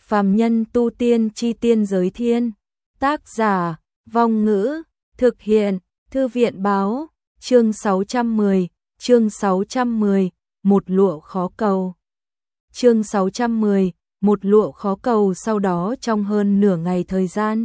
Phàm nhân tu tiên chi tiên giới thiên. Tác giả, Vong Ngữ, thực hiện, Thư viện báo, chương 610, một lụa khó cầu. Chương 610, một lụa khó cầu. Sau đó trong hơn nửa ngày thời gian,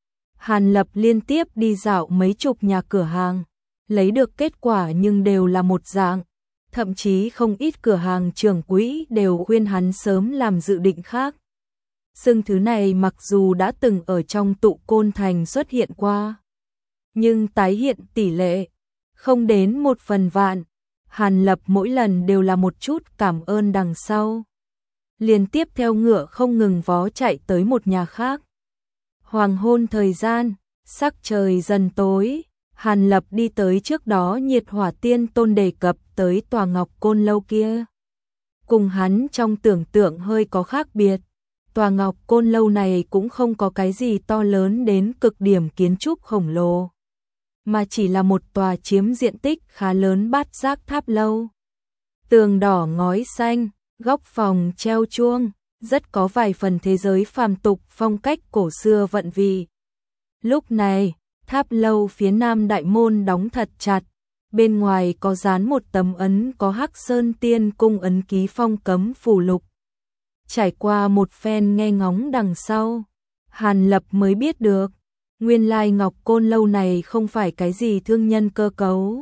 Hàn Lập liên tiếp đi dạo mấy chục nhà cửa hàng, lấy được kết quả nhưng đều là một dạng. Thậm chí không ít cửa hàng trưởng quỹ đều khuyên hắn sớm làm dự định khác. Xưng thứ này mặc dù đã từng ở trong Tụ Côn Thành xuất hiện qua, nhưng tái hiện tỷ lệ không đến 1/1000. Hàn Lập mỗi lần đều là một chút cảm ơn đằng sau, liên tiếp theo ngựa không ngừng vó chạy tới một nhà khác. Hoàng hôn thời gian, sắc trời dần tối, Hàn Lập đi tới trước đó Nhiệt Hỏa Tiên Tôn đề cập tới tòa Ngọc Côn Lâu kia. Cùng hắn trong tưởng tượng hơi có khác biệt, tòa Ngọc Côn Lâu này cũng không có cái gì to lớn đến cực điểm kiến trúc khổng lồ, mà chỉ là một tòa chiếm diện tích khá lớn bát giác tháp lâu. Tường đỏ ngói xanh, góc phòng treo chuông, rất có vài phần thế giới phàm tục phong cách cổ xưa vận vị. Lúc này, tháp lâu phía nam đại môn đóng thật chặt, bên ngoài có dán một tấm ấn có Hắc Sơn Tiên Cung ấn ký phong cấm phù lục. Trải qua một phen nghe ngóng đằng sau, Hàn Lập mới biết được, nguyên lai Ngọc Côn Lâu này không phải cái gì thương nhân cơ cấu,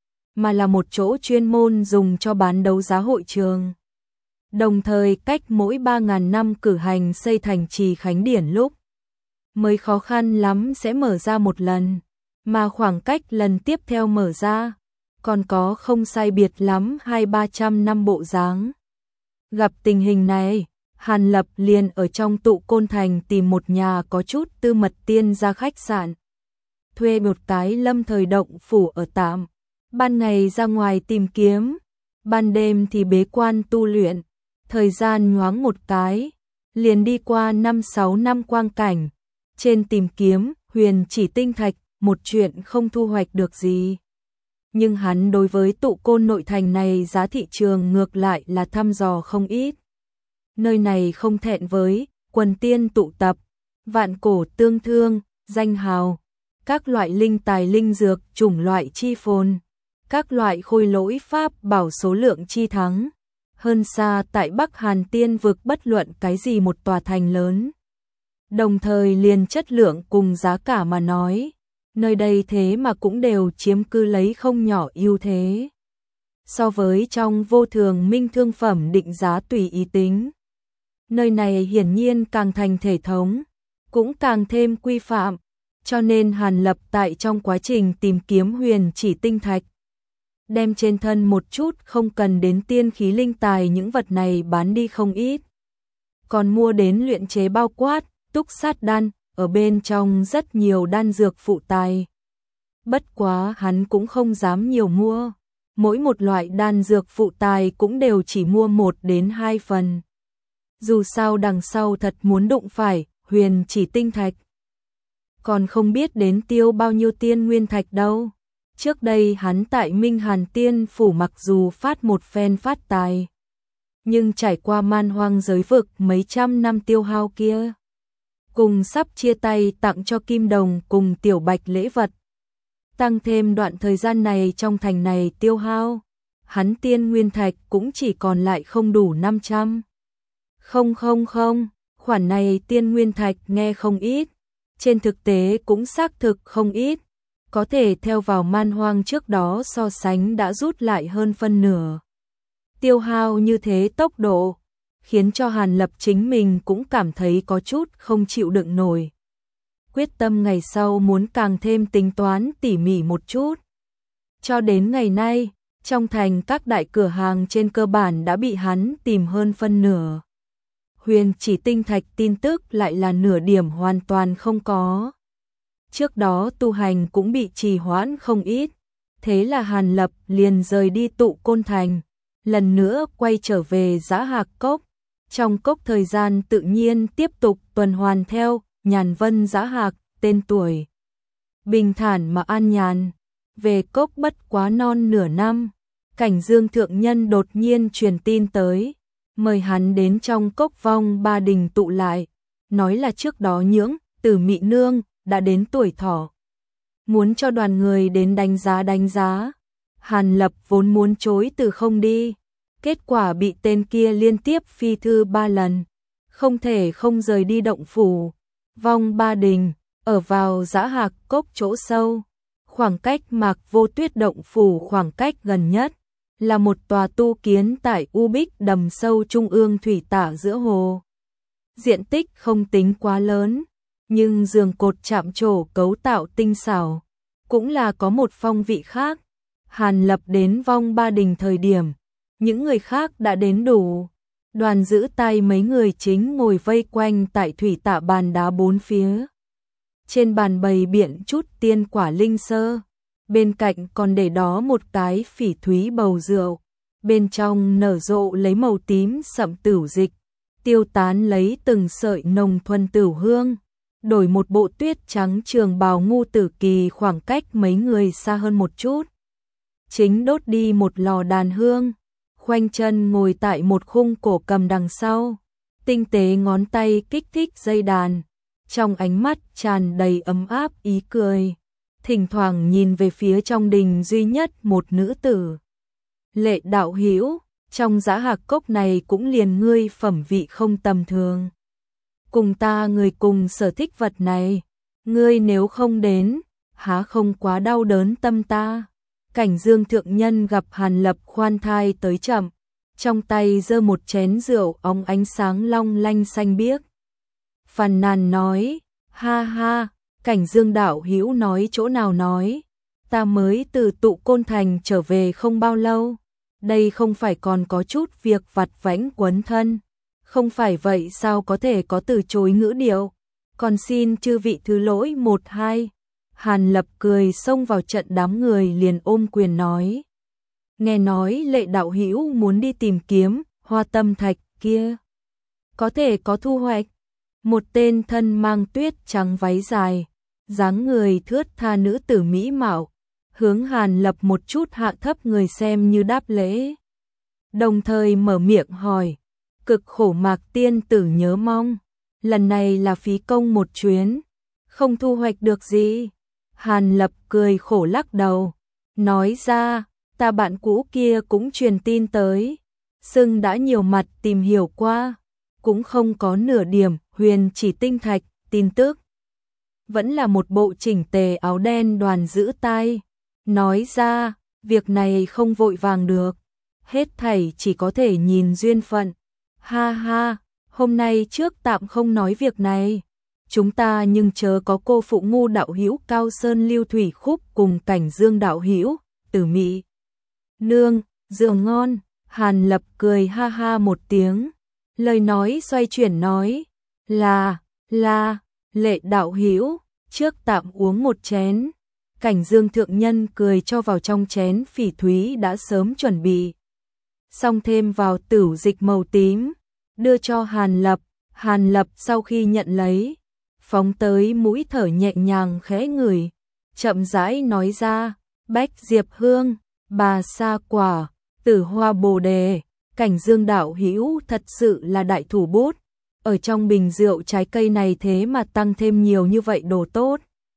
mà là một chỗ chuyên môn dùng cho bán đấu giá hội trường. Đồng thời cách mỗi 3000 năm cử hành xây thành trì khánh điển lúc mới khó khăn lắm sẽ mở ra một lần, mà khoảng cách lần tiếp theo mở ra còn có không sai biệt lắm 200-300 năm bộ dáng. Gặp tình hình này, Hàn Lập liền ở trong Tụ Côn Thành tìm một nhà có chút tư mật tiên gia khách sạn, thuê một cái lâm thời động phủ ở tạm, ban ngày ra ngoài tìm kiếm, ban đêm thì bế quan tu luyện. Thời gian nhoáng một cái, liền đi qua 5-6 năm quang cảnh, trên tìm kiếm huyền chỉ tinh thạch, một chuyện không thu hoạch được gì. Nhưng hắn đối với Tụ Côn nội thành này giá thị trường ngược lại là thăm dò không ít. Nơi này không thẹn với quần tiên tụ tập, vạn cổ tương thương, danh hào, các loại linh tài linh dược, chủng loại chi phồn, các loại khôi lỗi pháp bảo số lượng chi thắng. Hơn xa tại Bắc Hàn Tiên vực bất luận cái gì một tòa thành lớn. Đồng thời liền chất lượng cùng giá cả mà nói, nơi đây thế mà cũng đều chiếm cứ lấy không nhỏ ưu thế. So với trong Vô Thường Minh thương phẩm định giá tùy ý tính, nơi này hiển nhiên càng thành thể thống, cũng càng thêm quy phạm, cho nên Hàn Lập tại trong quá trình tìm kiếm huyền chỉ tinh thạch, đem trên thân một chút không cần đến tiên khí linh tài những vật này bán đi không ít. Còn mua đến luyện chế bao quát, túc sát đan, ở bên trong rất nhiều đan dược phụ tài. Bất quá hắn cũng không dám nhiều mua, mỗi một loại đan dược phụ tài cũng đều chỉ mua 1 đến 2 phần. Dù sao đằng sau thật muốn đụng phải huyền chỉ tinh thạch, còn không biết đến tiêu bao nhiêu tiên nguyên thạch đâu. Trước đây hắn tại Minh Hàn Tiên Phủ mặc dù phát một phen phát tài, nhưng trải qua man hoang giới vực mấy trăm năm tiêu hao kia, cùng sắp chia tay tặng cho Kim Đồng cùng Tiểu Bạch lễ vật, tăng thêm đoạn thời gian này trong thành này tiêu hao, hắn tiên nguyên thạch cũng chỉ còn lại không đủ 500. Không, khoản này tiên nguyên thạch nghe không ít, trên thực tế cũng xác thực không ít. Có thể theo vào man hoang trước đó so sánh đã rút lại hơn phân nửa. Tiêu hao như thế tốc độ, khiến cho Hàn Lập chính mình cũng cảm thấy có chút không chịu đựng nổi. Quyết tâm ngày sau muốn càng thêm tính toán tỉ mỉ một chút. Cho đến ngày nay, trong thành các đại cửa hàng trên cơ bản đã bị hắn tìm hơn phân nửa. Huyền chỉ tinh thạch tin tức lại là nửa điểm hoàn toàn không có. Trước đó tu hành cũng bị trì hoãn không ít, thế là Hàn Lập liền rời đi Tụ Côn Thành, lần nữa quay trở về Dã Hạc Cốc. Trong cốc thời gian tự nhiên tiếp tục tuần hoàn theo Nhàn Vân Dã Hạc, tên tuổi bình thản mà an nhàn. Về cốc bất quá non nửa năm, Cảnh Dương thượng nhân đột nhiên truyền tin tới, mời hắn đến trong cốc Vong Ba Đình tụ lại, nói là trước đó Nhưỡng Tử Mị nương đã đến tuổi thọ, muốn cho đoàn người đến đánh giá. Hàn Lập vốn muốn chối từ không đi, kết quả bị tên kia liên tiếp phi thư 3 lần, không thể không rời đi động phủ. Vong Ba Đình ở vào Dã Hạc Cốc chỗ sâu, khoảng cách Mạc Vô Tuyết động phủ khoảng cách gần nhất là một tòa tu kiến tại U Bích đầm sâu trung ương thủy tả giữa hồ. Diện tích không tính quá lớn, nhưng giường cột chạm trổ cấu tạo tinh xảo, cũng là có một phong vị khác. Hàn Lập đến Vong Ba Đình thời điểm, những người khác đã đến đủ. Đoàn giữ tay mấy người chính ngồi vây quanh tại thủy tạ bàn đá bốn phía. Trên bàn bày biện chút tiên quả linh sơ, bên cạnh còn để đó một cái phỉ thúy bầu rượu, bên trong nở rộ lấy màu tím sậm tửu dịch, tiêu tán lấy từng sợi nồng thuần tửu hương. Đổi một bộ tuyết trắng trường bào Ngu Tử Kỳ khoảng cách mấy người xa hơn một chút, chính đốt đi một lò đàn hương, khoanh chân ngồi tại một khung cổ cầm đằng sau, tinh tế ngón tay kích thích dây đàn, trong ánh mắt tràn đầy ấm áp ý cười, thỉnh thoảng nhìn về phía trong đình duy nhất một nữ tử. Lệ đạo hữu, trong Dã Hạc Cốc này cũng liền ngươi phẩm vị không tầm thường. Cùng ta người cùng sở thích vật này, ngươi nếu không đến, há không quá đau đớn tâm ta. Cảnh Dương thượng nhân gặp Hàn Lập khoan thai tới chậm, trong tay giơ một chén rượu óng ánh sáng long lanh xanh biếc. Phàn nàn nói, ha ha, Cảnh Dương đạo hữu nói chỗ nào nói, ta mới từ Tụ Côn Thành trở về không bao lâu, đây không phải còn có chút việc vặt vãnh quấn thân, không phải vậy sao có thể có từ chối ngữ điệu, còn xin chư vị thứ lỗi một hai. Hàn Lập cười xông vào trận đám người liền ôm quyền nói. Nghe nói Lệ đạo hữu muốn đi tìm kiếm Hoa Tâm Thạch kia, có thể có thu hoạch. Một tên thân mang tuyết trắng váy dài, dáng người thướt tha nữ tử mỹ mạo, hướng Hàn Lập một chút hạ thấp người xem như đáp lễ. Đồng thời mở miệng hỏi, cực khổ Mạc tiên tử nhớ mong, lần này là phí công một chuyến, không thu hoạch được gì. Hàn Lập cười khổ lắc đầu, nói ra, ta bạn cũ kia cũng truyền tin tới, xưng đã nhiều mặt tìm hiểu qua, cũng không có nửa điểm huyền chỉ tinh thạch, tin tức. Vẫn là một bộ chỉnh tề áo đen đoàn giữ tay, nói ra, việc này không vội vàng được, hết thảy chỉ có thể nhìn duyên phận. Ha ha, hôm nay trước tạm không nói việc này. Chúng ta nhưng chớ có cô phụ Ngu đạo hữu Cao Sơn Lưu Thủy Khúc cùng Cảnh Dương đạo hữu Tử Mị nương, rượu ngon. Hàn Lập cười ha ha một tiếng, lời nói xoay chuyển nói, là, Lệ đạo hữu, trước tạm uống một chén. Cảnh Dương thượng nhân cười cho vào trong chén phỉ thúy đã sớm chuẩn bị, xong thêm vào tửu dịch màu tím, đưa cho Hàn Lập. Hàn Lập sau khi nhận lấy, phóng tới mũi thở nhẹ nhàng khẽ ngửi, chậm rãi nói ra, bách diệp hương, bà sa quả, tử hoa bồ đề. Cảnh Dương đạo hữu thật sự là đại thủ bút, ở trong bình rượu trái cây này thế mà tăng thêm nhiều như vậy đồ tốt.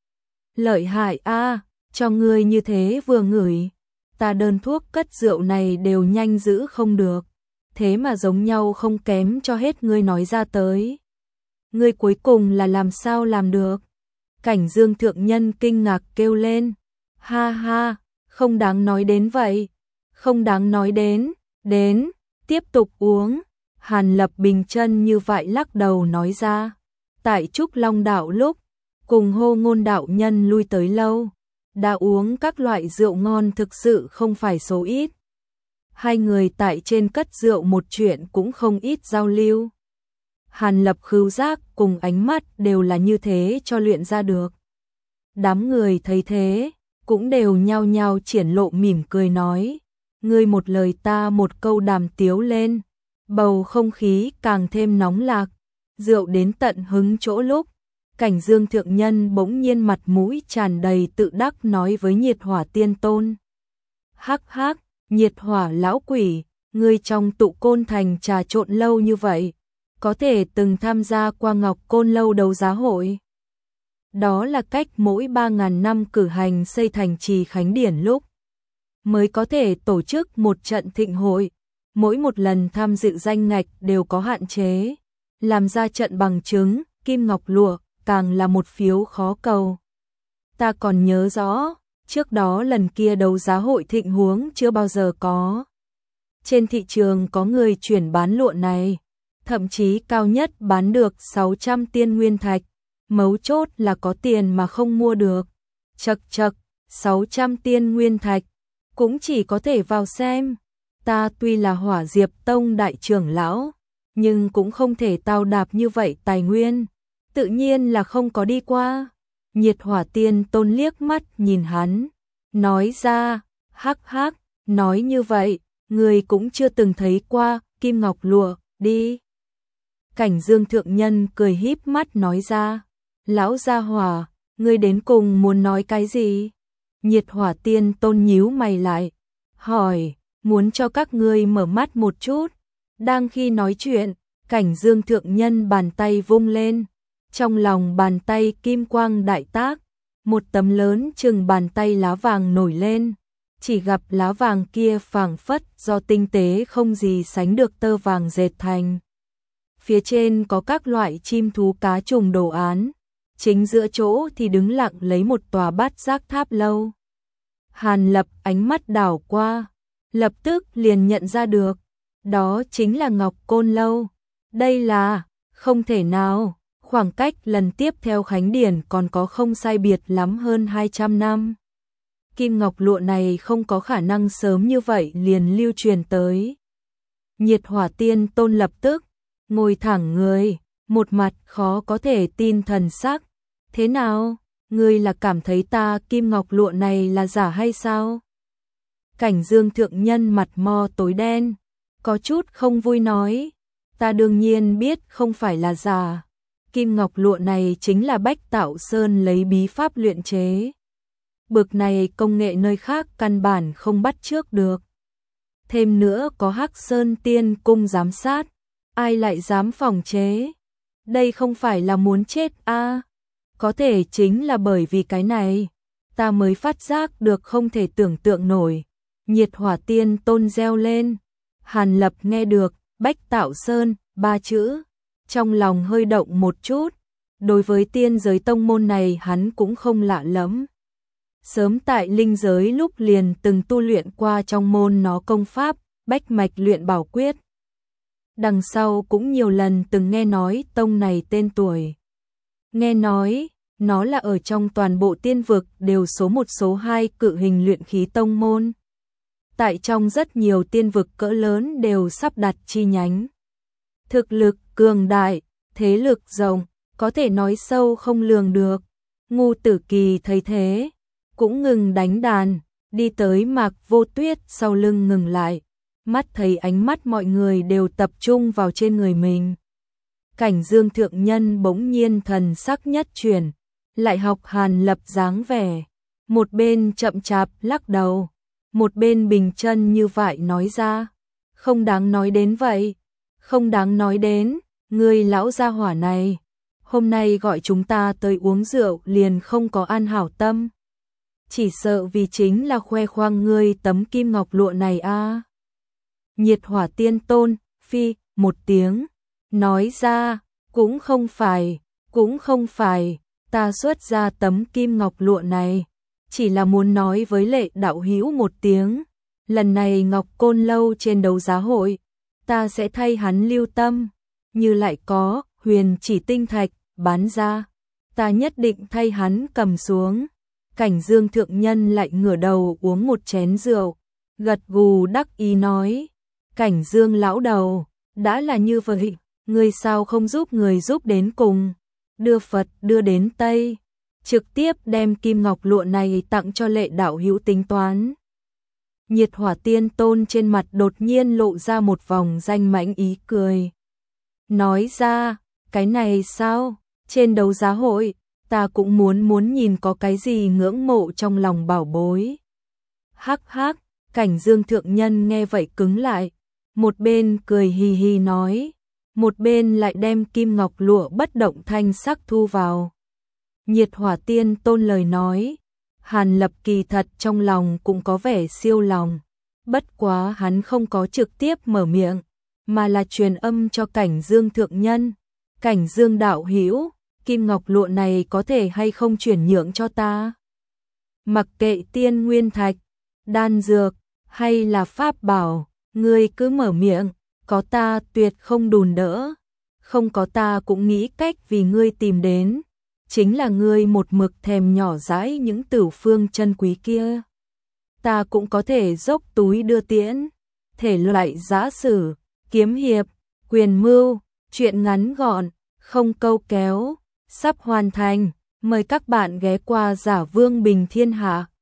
Lợi hại a, cho ngươi như thế vừa ngửi, ta đơn thuốc cất rượu này đều nhanh giữ không được, thế mà giống nhau không kém cho hết ngươi nói ra tới. Ngươi cuối cùng là làm sao làm được? Cảnh Dương thượng nhân kinh ngạc kêu lên, ha ha, không đáng nói đến vậy, không đáng nói đến, tiếp tục uống. Hàn Lập bình chân như vậy lắc đầu nói ra, tại Trúc Long đạo lúc, cùng Hô Ngôn đạo nhân lui tới lâu, đã uống các loại rượu ngon thực sự không phải số ít. Hai người tại trên cất rượu một chuyện cũng không ít giao lưu. Hàn Lập khứu giác cùng ánh mắt đều là như thế cho luyện ra được. Đám người thấy thế, cũng đều nhao nhao triển lộ mỉm cười nói, ngươi một lời ta một câu đàm tiếu lên, bầu không khí càng thêm nóng lạc. Rượu đến tận hứng chỗ lúc, Cảnh Dương thượng nhân bỗng nhiên mặt mũi tràn đầy tự đắc nói với Nhiệt Hỏa tiên tôn, hắc hắc, Nhiệt Hỏa lão quỷ, ngươi trong Tụ Côn Thành trà trộn lâu như vậy, có thể từng tham gia qua Ngọc Côn lâu đấu giá hội. Đó là cách mỗi 3.000 năm cử hành xây thành trì khánh điển lúc mới có thể tổ chức một trận thịnh hội, mỗi một lần tham dự danh ngạch đều có hạn chế, làm ra trận bằng chứng, kim ngọc lụa, càng là một phiếu khó cầu. Ta còn nhớ rõ, trước đó lần kia đấu giá hội thịnh huống chưa bao giờ có. Trên thị trường có người chuyển bán lụa này, thậm chí cao nhất bán được 600 tiên nguyên thạch, mấu chốt là có tiền mà không mua được. Chậc chậc, 600 tiên nguyên thạch, cũng chỉ có thể vào xem. Ta tuy là Hỏa Diệp Tông đại trưởng lão, nhưng cũng không thể tao đạp như vậy tài nguyên, tự nhiên là không có đi qua. Nhiệt Hỏa Tiên Tôn liếc mắt nhìn hắn, nói ra, hắc hắc, nói như vậy, người cũng chưa từng thấy qua kim ngọc lụa, đi. Cảnh Dương thượng nhân cười híp mắt nói ra, lão gia hỏa, ngươi đến cùng muốn nói cái gì? Nhiệt Hỏa Tiên Tôn nhíu mày lại, hỏi, muốn cho các ngươi mở mắt một chút. Đang khi nói chuyện, Cảnh Dương thượng nhân bàn tay vung lên, trong lòng bàn tay kim quang đại tác, một tấm lớn chừng bàn tay lá vàng nổi lên, chỉ gặp lá vàng kia phảng phất do tinh tế không gì sánh được tơ vàng dệt thành. Phía trên có các loại chim thú cá trùng đồ án, chính giữa chỗ thì đứng lặng lấy một tòa bát giác tháp lâu. Hàn Lập ánh mắt đảo qua, lập tức liền nhận ra được, đó chính là Ngọc Côn lâu. Đây là, không thể nào, khoảng cách lần tiếp theo khánh điển còn có không sai biệt lắm hơn 200 năm. Kim ngọc lụa này không có khả năng sớm như vậy liền lưu truyền tới. Nhiệt Hỏa Tiên Tôn lập tức ngồi thẳng người, một mặt khó có thể tin thần sắc. Thế nào, ngươi là cảm thấy ta kim ngọc lụa này là giả hay sao? Cảnh Dương thượng nhân mặt mo tối đen, có chút không vui nói, ta đương nhiên biết không phải là giả. Kim ngọc lụa này chính là Bách Tạo Sơn lấy bí pháp luyện chế. Bực này công nghệ nơi khác căn bản không bắt chước được. Thêm nữa có Hắc Sơn Tiên Cung giám sát, ai lại dám phòng chế? Đây không phải là muốn chết a? Có thể chính là bởi vì cái này, ta mới phát giác được không thể tưởng tượng nổi. Nhiệt Hỏa Tiên Tôn reo lên. Hàn Lập nghe được Bách Tạo Sơn 3 chữ, trong lòng hơi động một chút. Đối với tiên giới tông môn này hắn cũng không lạ lắm. Sớm tại linh giới lúc liền từng tu luyện qua trong môn nó công pháp Bách Mạch Luyện Bảo Quyết. Đằng sau cũng nhiều lần từng nghe nói tông này tên tuổi. Nghe nói, nó là ở trong toàn bộ tiên vực đều số 1 số 2 cự hình luyện khí tông môn. Tại trong rất nhiều tiên vực cỡ lớn đều sắp đặt chi nhánh. Thực lực cường đại, thế lực rộng, có thể nói sâu không lường được. Ngu Tử Kỳ thấy thế, cũng ngừng đánh đàn, đi tới Mạc Vô Tuyết sau lưng ngừng lại, mắt thấy ánh mắt mọi người đều tập trung vào trên người mình. Cảnh Dương thượng nhân bỗng nhiên thần sắc nhất chuyển, lại học Hàn Lập dáng vẻ, một bên chậm chạp lắc đầu, một bên bình chân như vậy nói ra, không đáng nói đến vậy, không đáng nói đến, ngươi lão gia hỏa này, hôm nay gọi chúng ta tới uống rượu liền không có an hảo tâm. Chỉ sợ vì chính là khoe khoang ngươi tấm kim ngọc lụa này a. Nhiệt Hỏa Tiên Tôn phi một tiếng, nói ra, cũng không phải, ta xuất ra tấm kim ngọc lụa này, chỉ là muốn nói với Lệ đạo hữu một tiếng, lần này Ngọc Côn lâu trên đấu giá hội, ta sẽ thay hắn lưu tâm, như lại có huyền chỉ tinh thạch bán ra, ta nhất định thay hắn cầm xuống. Cảnh Dương thượng nhân lại ngửa đầu uống một chén rượu, gật gù đắc ý nói, Cảnh Dương lão đầu, đã là như vậy, ngươi sao không giúp người giúp đến cùng, đưa Phật đưa đến Tây, trực tiếp đem kim ngọc lụa này tặng cho Lệ đạo hữu tính toán. Nhiệt Hỏa Tiên Tôn trên mặt đột nhiên lộ ra một vòng danh mãnh ý cười. Nói ra, cái này sao, trên đấu giá hội, ta cũng muốn nhìn có cái gì ngưỡng mộ trong lòng bảo bối. Hắc hắc, Cảnh Dương thượng nhân nghe vậy cứng lại, một bên cười hì hì nói, một bên lại đem kim ngọc lụa bất động thanh sắc thu vào. Nhiệt Hỏa Tiên Tôn lời nói, Hàn Lập kỳ thật trong lòng cũng có vẻ siêu lòng, bất quá hắn không có trực tiếp mở miệng, mà là truyền âm cho Cảnh Dương thượng nhân. Cảnh Dương đạo hữu, kim ngọc lụa này có thể hay không chuyển nhượng cho ta? Mặc kệ tiên nguyên thạch, đan dược hay là pháp bảo, ngươi cứ mở miệng, có ta tuyệt không đùn đỡ, không có ta cũng nghĩ cách vì ngươi tìm đến, chính là ngươi một mực thèm nhỏ dãi những tử phương chân quý kia. Ta cũng có thể dốc túi đưa tiễn, thể loại giã sử, kiếm hiệp, quyền mưu, truyện ngắn gọn, không câu kéo, sắp hoàn thành, mời các bạn ghé qua Giả Vương Bình Thiên Hạ.